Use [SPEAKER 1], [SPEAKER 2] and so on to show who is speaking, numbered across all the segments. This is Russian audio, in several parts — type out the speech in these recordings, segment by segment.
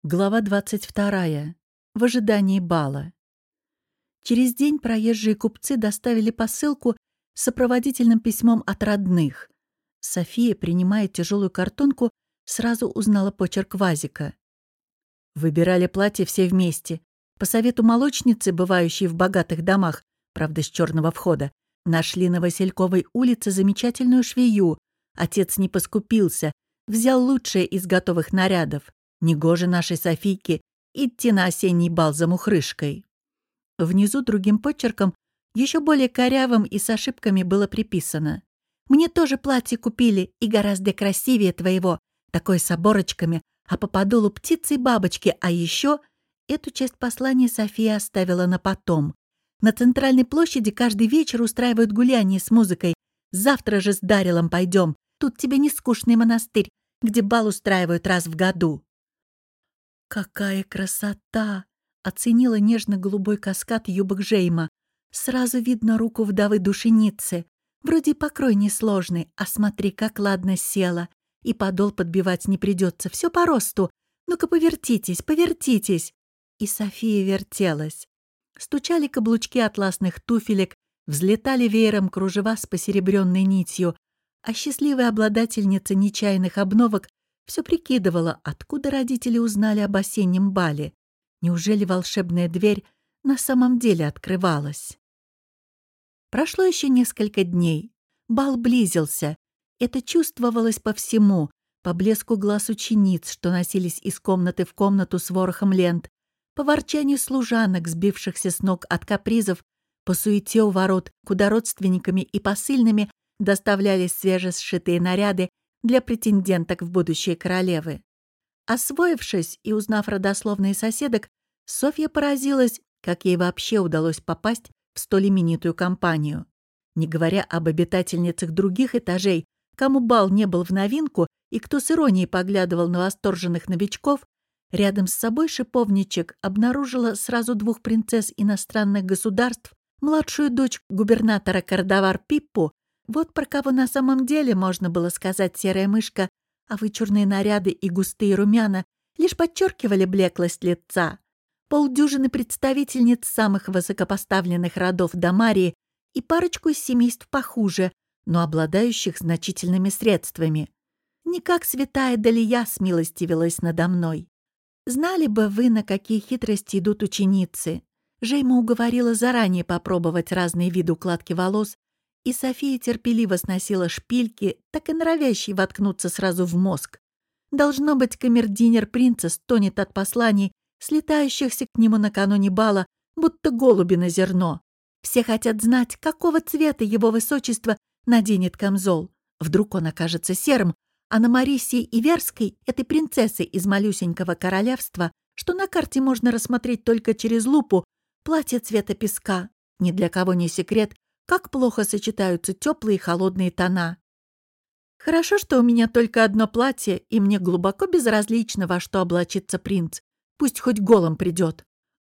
[SPEAKER 1] Глава 22. В ожидании бала. Через день проезжие купцы доставили посылку с сопроводительным письмом от родных. София, принимая тяжелую картонку, сразу узнала почерк Вазика. Выбирали платье все вместе. По совету молочницы, бывающей в богатых домах, правда, с черного входа, нашли на Васильковой улице замечательную швею. Отец не поскупился, взял лучшее из готовых нарядов. Негоже нашей Софийке идти на осенний бал за мухрышкой. Внизу другим почерком, еще более корявым и с ошибками было приписано: «Мне тоже платье купили, и гораздо красивее твоего, такое с оборочками, а по подолу птицы и бабочки, а еще...» Эту часть послания София оставила на потом. «На центральной площади каждый вечер устраивают гуляние с музыкой. Завтра же с Дарилом пойдем. Тут тебе не скучный монастырь, где бал устраивают раз в году». «Какая красота!» — оценила нежно-голубой каскад юбок Жейма. «Сразу видно руку вдовы-душеницы. Вроде покрой несложный, а смотри, как ладно села. И подол подбивать не придется, все по росту. Ну-ка повертитесь, повертитесь!» И София вертелась. Стучали каблучки атласных туфелек, взлетали веером кружева с посеребренной нитью, а счастливая обладательница нечаянных обновок все прикидывала, откуда родители узнали об осеннем бале. Неужели волшебная дверь на самом деле открывалась? Прошло еще несколько дней. Бал близился. Это чувствовалось по всему, по блеску глаз учениц, что носились из комнаты в комнату с ворохом лент, по ворчанию служанок, сбившихся с ног от капризов, по суете у ворот, куда родственниками и посыльными доставлялись свежесшитые наряды для претенденток в будущие королевы. Освоившись и узнав родословные соседок, Софья поразилась, как ей вообще удалось попасть в столь именитую компанию. Не говоря об обитательницах других этажей, кому бал не был в новинку и кто с иронией поглядывал на восторженных новичков, рядом с собой шиповничек обнаружила сразу двух принцесс иностранных государств, младшую дочь губернатора Кардавар Пиппу. Вот про кого на самом деле можно было сказать серая мышка, а вычурные наряды и густые румяна лишь подчеркивали блеклость лица. Полдюжины представительниц самых высокопоставленных родов Дамарии и парочку из семейств похуже, но обладающих значительными средствами. Не как святая Далия смилостивилась надо мной. Знали бы вы, на какие хитрости идут ученицы. Жейма уговорила заранее попробовать разные виды укладки волос, и София терпеливо сносила шпильки, так и норовящие воткнуться сразу в мозг. Должно быть, камердинер принца стонет от посланий, слетающихся к нему накануне бала, будто голуби на зерно. Все хотят знать, какого цвета его высочество наденет камзол. Вдруг он окажется серым, а на Марисии Иверской, этой принцессы из малюсенького королевства, что на карте можно рассмотреть только через лупу, платье цвета песка. Ни для кого не секрет, как плохо сочетаются теплые и холодные тона. Хорошо, что у меня только одно платье, и мне глубоко безразлично, во что облачится принц. Пусть хоть голым придет.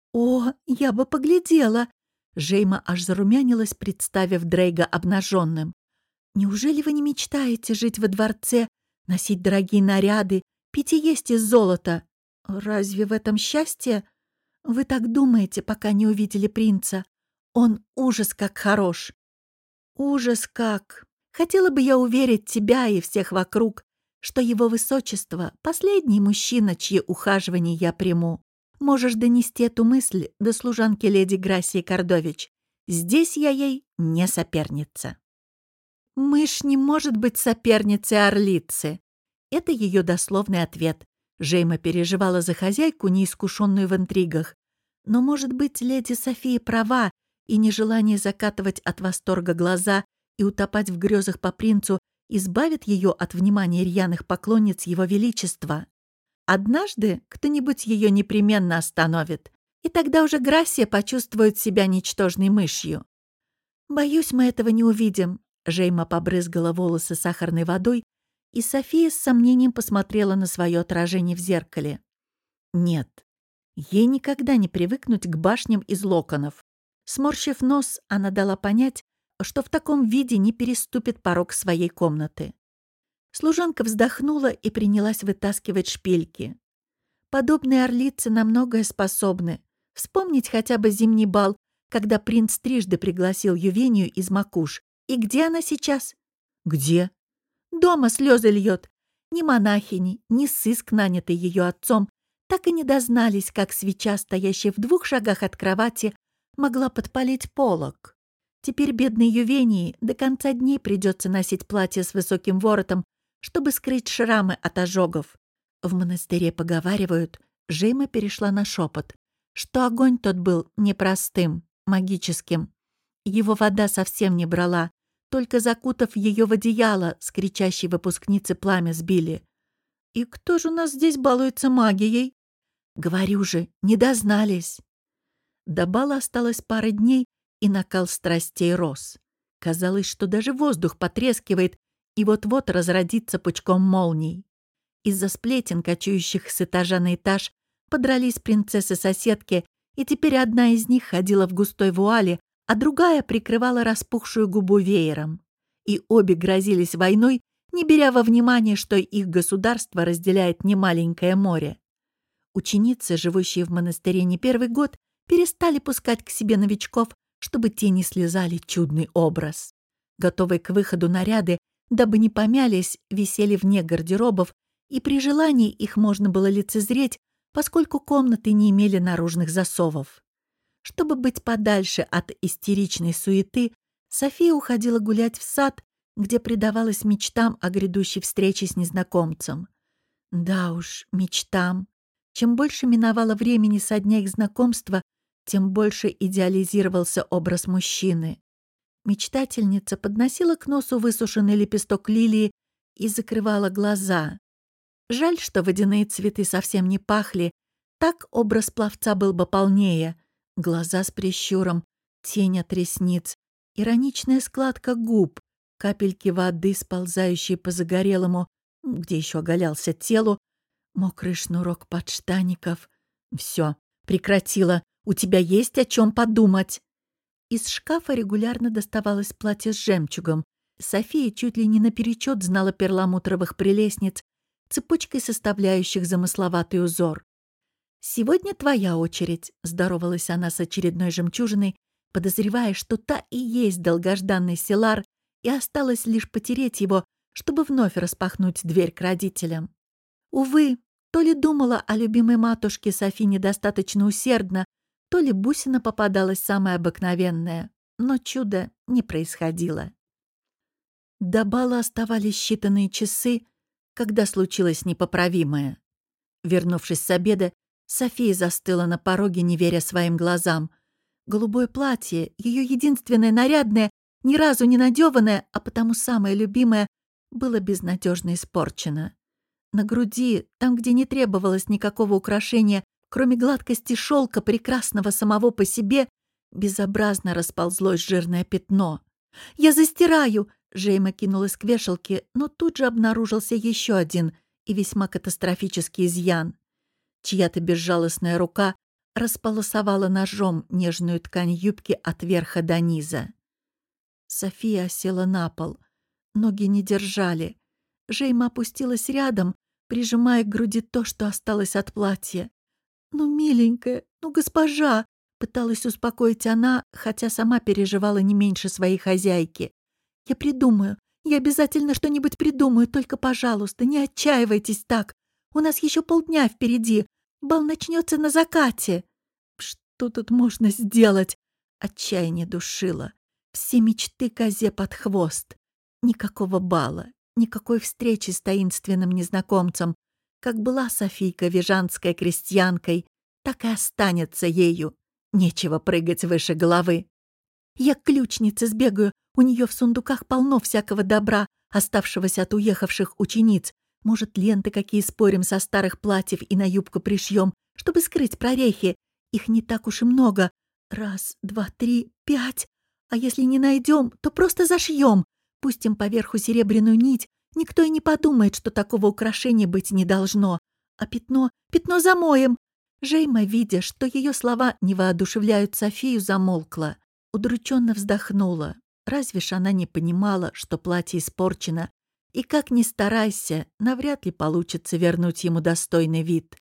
[SPEAKER 1] О, я бы поглядела! Жейма аж зарумянилась, представив Дрейга обнаженным. Неужели вы не мечтаете жить во дворце, носить дорогие наряды, пить и есть из золота? Разве в этом счастье? Вы так думаете, пока не увидели принца. Он ужас как хорош. Ужас как. Хотела бы я уверить тебя и всех вокруг, что его высочество — последний мужчина, чьи ухаживания я приму. Можешь донести эту мысль до служанки леди Грасии Кордович. Здесь я ей не соперница. Мышь не может быть соперницей орлицы. Это ее дословный ответ. Жейма переживала за хозяйку, неискушенную в интригах. Но, может быть, леди София права, и нежелание закатывать от восторга глаза и утопать в грезах по принцу избавит ее от внимания рьяных поклонниц его величества. Однажды кто-нибудь ее непременно остановит, и тогда уже Грасия почувствует себя ничтожной мышью. «Боюсь, мы этого не увидим», — Жейма побрызгала волосы сахарной водой, и София с сомнением посмотрела на свое отражение в зеркале. Нет, ей никогда не привыкнуть к башням из локонов. Сморщив нос, она дала понять, что в таком виде не переступит порог своей комнаты. Служанка вздохнула и принялась вытаскивать шпильки. Подобные орлицы на многое способны. Вспомнить хотя бы зимний бал, когда принц трижды пригласил Ювению из Макуш. И где она сейчас? Где? Дома слезы льет. Ни монахини, ни сыск, нанятый ее отцом, так и не дознались, как свеча, стоящая в 2 шагах от кровати, могла подпалить полог. Теперь бедной Ювении до конца дней придется носить платье с высоким воротом, чтобы скрыть шрамы от ожогов. В монастыре поговаривают, Жейма перешла на шепот, что огонь тот был непростым, магическим. Его вода совсем не брала, только закутав ее в одеяло, с кричащей выпускницы пламя сбили. «И кто же у нас здесь балуется магией?» «Говорю же, не дознались». До бала осталось пара дней, и накал страстей рос. Казалось, что даже воздух потрескивает и вот-вот разродится пучком молний. Из-за сплетен, кочующих с этажа на этаж, подрались принцессы-соседки, и теперь одна из них ходила в густой вуале, а другая прикрывала распухшую губу веером. И обе грозились войной, не беря во внимание, что их государство разделяет немаленькое море. Ученицы, живущие в монастыре не первый год, перестали пускать к себе новичков, чтобы те не слезали чудный образ. Готовые к выходу наряды, дабы не помялись, висели вне гардеробов, и при желании их можно было лицезреть, поскольку комнаты не имели наружных засовов. Чтобы быть подальше от истеричной суеты, София уходила гулять в сад, где предавалась мечтам о грядущей встрече с незнакомцем. Да уж, мечтам. Чем больше миновало времени со дня их знакомства, тем больше идеализировался образ мужчины. Мечтательница подносила к носу высушенный лепесток лилии и закрывала глаза. Жаль, что водяные цветы совсем не пахли, так образ пловца был бы полнее. Глаза с прищуром, тень от ресниц, ироничная складка губ, капельки воды, сползающие по загорелому, где еще оголялся телу, мокрый шнурок подштаников. Все, прекратила. У тебя есть о чем подумать. Из шкафа регулярно доставалось платье с жемчугом. София чуть ли не наперечет знала перламутровых прелестниц, цепочкой составляющих замысловатый узор. «Сегодня твоя очередь», — здоровалась она с очередной жемчужиной, подозревая, что та и есть долгожданный селар, и осталось лишь потереть его, чтобы вновь распахнуть дверь к родителям. Увы, то ли думала о любимой матушке Софи недостаточно усердно, то ли бусина попадалась самая обыкновенная, но чуда не происходило. До бала оставались считанные часы, когда случилось непоправимое. Вернувшись с обеда, София застыла на пороге, не веря своим глазам. Голубое платье, ее единственное нарядное, ни разу не надеванное, а потому самое любимое, было безнадежно испорчено. На груди, там, где не требовалось никакого украшения, кроме гладкости шелка, прекрасного самого по себе, безобразно расползлось жирное пятно. «Я застираю!» — Жейма кинулась к вешалке, но тут же обнаружился еще один и весьма катастрофический изъян. Чья-то безжалостная рука располосовала ножом нежную ткань юбки от верха до низа. София села на пол. Ноги не держали. Жейма опустилась рядом, прижимая к груди то, что осталось от платья. «Ну, миленькая, ну, госпожа!» — пыталась успокоить она, хотя сама переживала не меньше своей хозяйки. «Я придумаю. Я обязательно что-нибудь придумаю, только, пожалуйста, не отчаивайтесь так. У нас еще полдня впереди. Бал начнется на закате». Что тут можно сделать? Отчаяние душило. Все мечты козе под хвост. Никакого бала, никакой встречи с таинственным незнакомцем. Как была Софийка вижанской крестьянкой, так и останется ею. Нечего прыгать выше головы. Я к ключнице сбегаю, у нее в сундуках полно всякого добра, оставшегося от уехавших учениц. Может, ленты какие спорим со старых платьев и на юбку пришьем, чтобы скрыть прорехи. Их не так уж и много. 1, 2, 3, 5. А если не найдем, то просто зашьем. Пустим поверху серебряную нить. Никто и не подумает, что такого украшения быть не должно. А пятно замоем. Жейма, видя, что ее слова не воодушевляют Софию, замолкла. Удрученно вздохнула. Разве ж она не понимала, что платье испорчено, и как ни старайся, навряд ли получится вернуть ему достойный вид.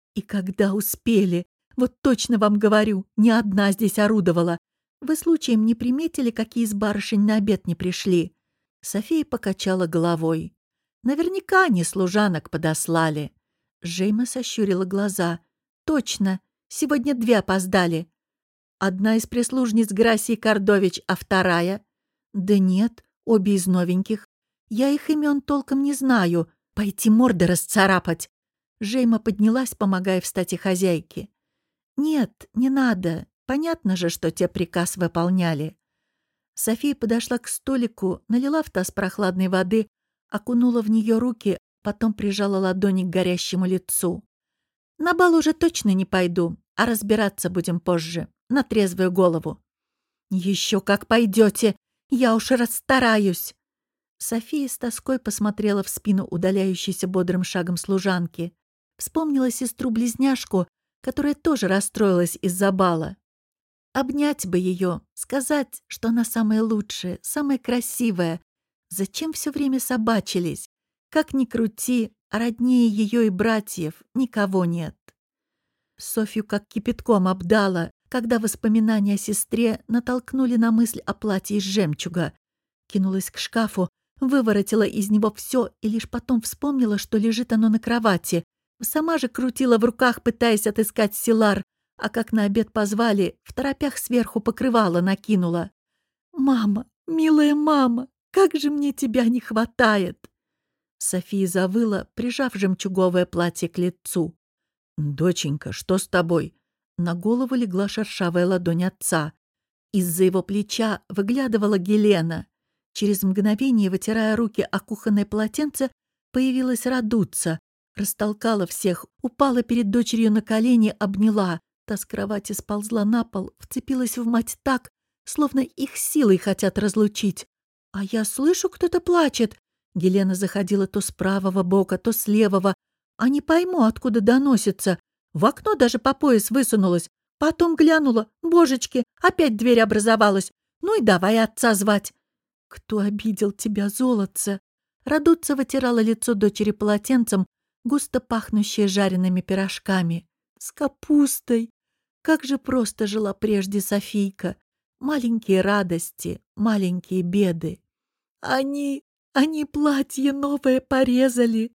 [SPEAKER 1] И когда успели? Вот точно вам говорю, ни одна здесь орудовала. Вы случаем не приметили, какие из барышень на обед не пришли?» София покачала головой. «Наверняка они служанок подослали». Жейма сощурила глаза. «Точно, сегодня 2 опоздали. Одна из прислужниц Грасии Кордович, а вторая?» «Да нет, обе из новеньких. Я их имен толком не знаю. Пойти морды расцарапать». Жейма поднялась, помогая встать и хозяйке. «Нет, не надо. Понятно же, что те приказ выполняли». София подошла к столику, налила в таз прохладной воды, окунула в нее руки, потом прижала ладони к горящему лицу. «На бал уже точно не пойду, а разбираться будем позже, на трезвую голову». «Еще как пойдете! Я уж расстараюсь!» София с тоской посмотрела в спину удаляющейся бодрым шагом служанки. Вспомнила сестру-близняшку, которая тоже расстроилась из-за бала. Обнять бы ее, сказать, что она самая лучшая, самая красивая. Зачем все время собачились? Как ни крути, а роднее ее и братьев никого нет. Софью как кипятком обдала, когда воспоминания о сестре натолкнули на мысль о платье из жемчуга. Кинулась к шкафу, выворотила из него все и лишь потом вспомнила, что лежит оно на кровати. Сама же крутила в руках, пытаясь отыскать селар, а как на обед позвали, в торопях сверху покрывало накинула. «Мама, милая мама, как же мне тебя не хватает!» София завыла, прижав жемчуговое платье к лицу. «Доченька, что с тобой?» На голову легла шершавая ладонь отца. Из-за его плеча выглядывала Гелена. Через мгновение, вытирая руки о кухонное полотенце, появилась Радуца. Растолкала всех, упала перед дочерью на колени, обняла. Та с кровати сползла на пол, вцепилась в мать так, словно их силой хотят разлучить. «А я слышу, кто-то плачет!» Гелена заходила то с правого бока, то с левого. «А не пойму, откуда доносится. В окно даже по пояс высунулась. Потом глянула. Божечки, опять дверь образовалась. Ну и давай отца звать». «Кто обидел тебя, золотце?» Радуца вытирала лицо дочери полотенцем, густо пахнущее жареными пирожками. «С капустой!» Как же просто жила прежде Софийка. Маленькие радости, маленькие беды. Они платье новое порезали.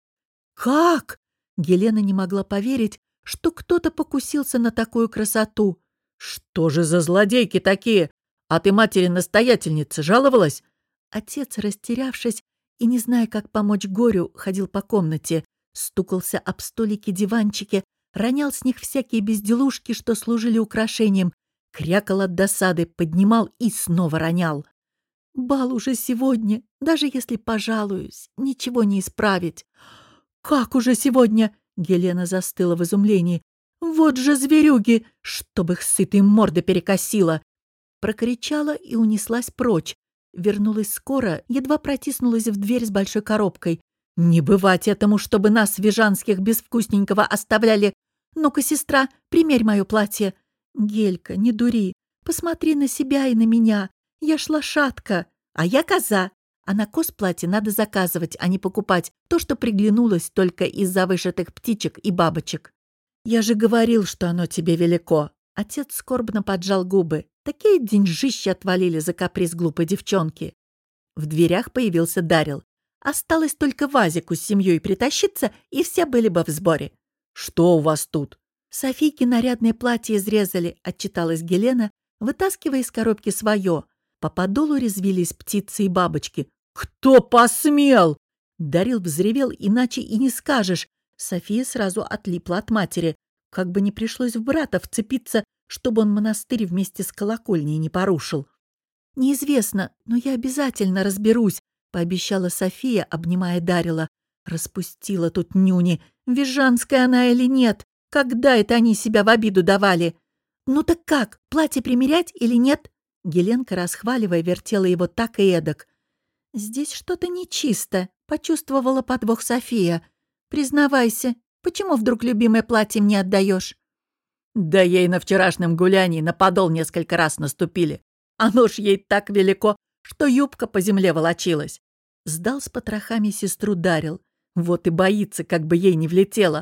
[SPEAKER 1] Как? Гелена не могла поверить, что кто-то покусился на такую красоту. Что же за злодейки такие? А ты матери-настоятельнице жаловалась? Отец, растерявшись и не зная, как помочь горю, ходил по комнате, стукался об столики-диванчики, ронял с них всякие безделушки, что служили украшением, крякал от досады, поднимал и снова ронял. «Бал уже сегодня, даже если пожалуюсь, ничего не исправить». «Как уже сегодня?» — Гелена застыла в изумлении. «Вот же зверюги! Чтоб их сытые морды перекосило!» Прокричала и унеслась прочь. Вернулась скоро, едва протиснулась в дверь с большой коробкой. «Не бывать этому, чтобы нас, вижанских, без вкусненького оставляли! Ну-ка, сестра, примерь мое платье!» «Гелька, не дури, посмотри на себя и на меня. Я ж лошадка, а я коза. А на коз платье надо заказывать, а не покупать то, что приглянулось только из-за вышитых птичек и бабочек». «Я же говорил, что оно тебе велико». Отец скорбно поджал губы. Такие деньжища отвалили за каприз глупой девчонки. В дверях появился Дарил. Осталось только Вазику с семьей притащиться, и все были бы в сборе. «Что у вас тут?» «Софийке нарядное платье изрезали», — отчиталась Гелена, вытаскивая из коробки свое. По подолу резвились птицы и бабочки. «Кто посмел?» Дарил взревел, иначе и не скажешь. София сразу отлипла от матери. Как бы не пришлось в брата вцепиться, чтобы он монастырь вместе с колокольней не порушил. «Неизвестно, но я обязательно разберусь», — пообещала София, обнимая Дарила. Распустила тут нюни. Вижанская она или нет? Когда это они себя в обиду давали? «Ну так как, платье примерять или нет?» Геленка, расхваливая, вертела его так и эдак. «Здесь что-то нечисто», — почувствовала подвох София. «Признавайся, почему вдруг любимое платье мне отдаешь?» «Да ей на вчерашнем гулянии на подол несколько раз наступили. Оно ж ей так велико, что юбка по земле волочилась». Сдал с потрохами сестру Дарил. Вот и боится, как бы ей не влетело.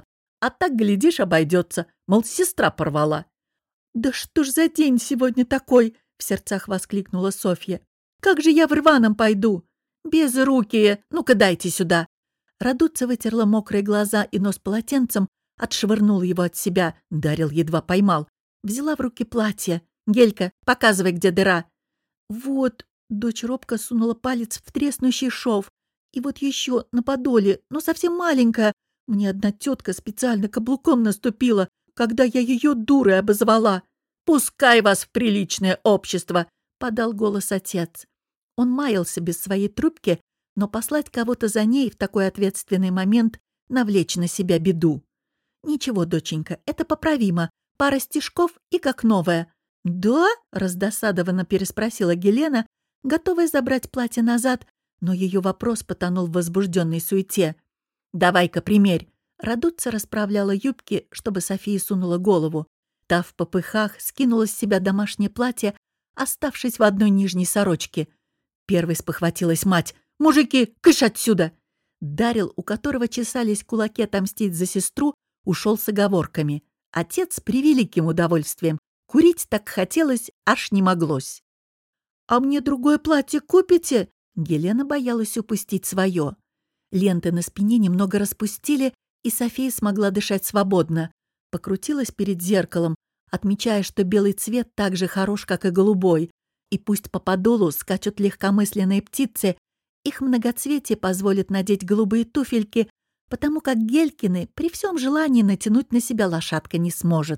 [SPEAKER 1] А так, глядишь, обойдется. Мол, сестра порвала. «Да что ж за день сегодня такой?» — в сердцах воскликнула Софья. «Как же я в рваном пойду? Безрукие! Ну-ка дайте сюда!» Радуца вытерла мокрые глаза и нос полотенцем, отшвырнула его от себя, Дарил едва поймал. Взяла в руки платье. «Гелька, показывай, где дыра». «Вот», — дочь робко сунула палец в треснущий шов. «И вот еще на подоле, но совсем маленькая. Мне одна тетка специально каблуком наступила, когда я ее дурой обозвала». «Пускай вас в приличное общество», — подал голос отец. Он маялся без своей трубки, но послать кого-то за ней в такой ответственный момент — навлечь на себя беду. «Ничего, доченька, это поправимо. Пара стежков и как новая». «Да?» — раздосадованно переспросила Гелена, готовая забрать платье назад, но ее вопрос потонул в возбужденной суете. «Давай-ка примерь». Радуца расправляла юбки, чтобы София сунула голову. Та в попыхах скинула с себя домашнее платье, оставшись в одной нижней сорочке. Первой спохватилась мать. «Мужики, кыш отсюда!» Дарил, у которого чесались кулаки отомстить за сестру, ушел с оговорками. Отец с превеликим удовольствием. Курить так хотелось, аж не моглось. «А мне другое платье купите?» Гелена боялась упустить свое. Ленты на спине немного распустили, и София смогла дышать свободно. Покрутилась перед зеркалом, отмечая, что белый цвет так же хорош, как и голубой. И пусть по подолу скачут легкомысленные птицы, их многоцветие позволит надеть голубые туфельки, потому как Гелькины при всем желании натянуть на себя лошадка не сможет.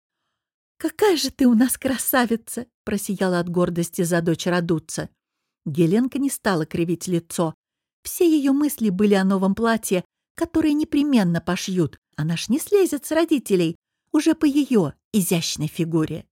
[SPEAKER 1] «Какая же ты у нас красавица!» — просияла от гордости за дочь Радуца. Геленка не стала кривить лицо. Все ее мысли были о новом платье, которое непременно пошьют. Она ж не слезет с родителей, уже по ее изящной фигуре.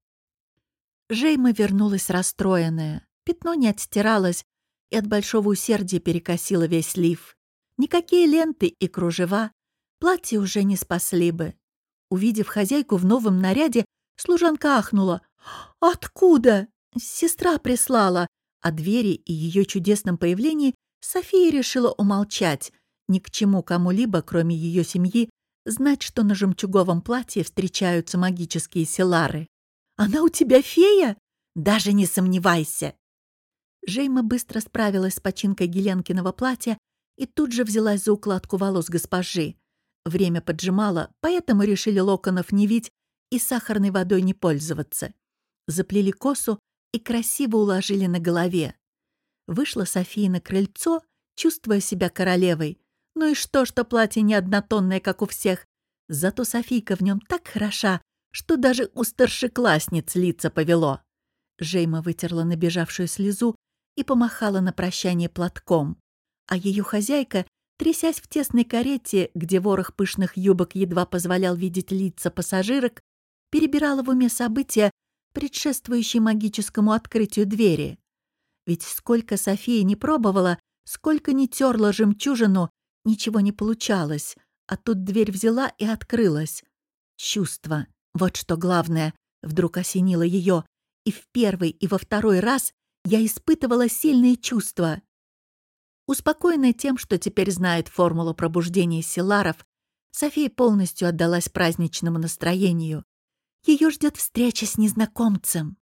[SPEAKER 1] Жейма вернулась расстроенная. Пятно не отстиралось и от большого усердия перекосило весь лиф. Никакие ленты и кружева платье уже не спасли бы. Увидев хозяйку в новом наряде, служанка ахнула. «Откуда?» «Сестра прислала». О двери и ее чудесном появлении София решила умолчать. Ни к чему кому-либо, кроме ее семьи, знать, что на жемчуговом платье встречаются магические селары. «Она у тебя фея?» «Даже не сомневайся!» Жейма быстро справилась с починкой Геленкиного платья и тут же взялась за укладку волос госпожи. Время поджимало, поэтому решили локонов не вить и сахарной водой не пользоваться. Заплели косу и красиво уложили на голове. Вышла София на крыльцо, чувствуя себя королевой. Ну и что платье не однотонное, как у всех. Зато Софийка в нем так хороша, что даже у старшеклассниц лица повело. Жейма вытерла набежавшую слезу и помахала на прощание платком. А ее хозяйка, трясясь в тесной карете, где ворох пышных юбок едва позволял видеть лица пассажирок, перебирала в уме события, предшествующие магическому открытию двери. Ведь сколько София не пробовала, сколько не терла жемчужину, ничего не получалось, а тут дверь взяла и открылась. Чувство, вот что главное, вдруг осенило ее, и в первый, и во второй раз я испытывала сильные чувства. Успокоенная тем, что теперь знает формулу пробуждения селаров, София полностью отдалась праздничному настроению. Ее ждет встреча с незнакомцем.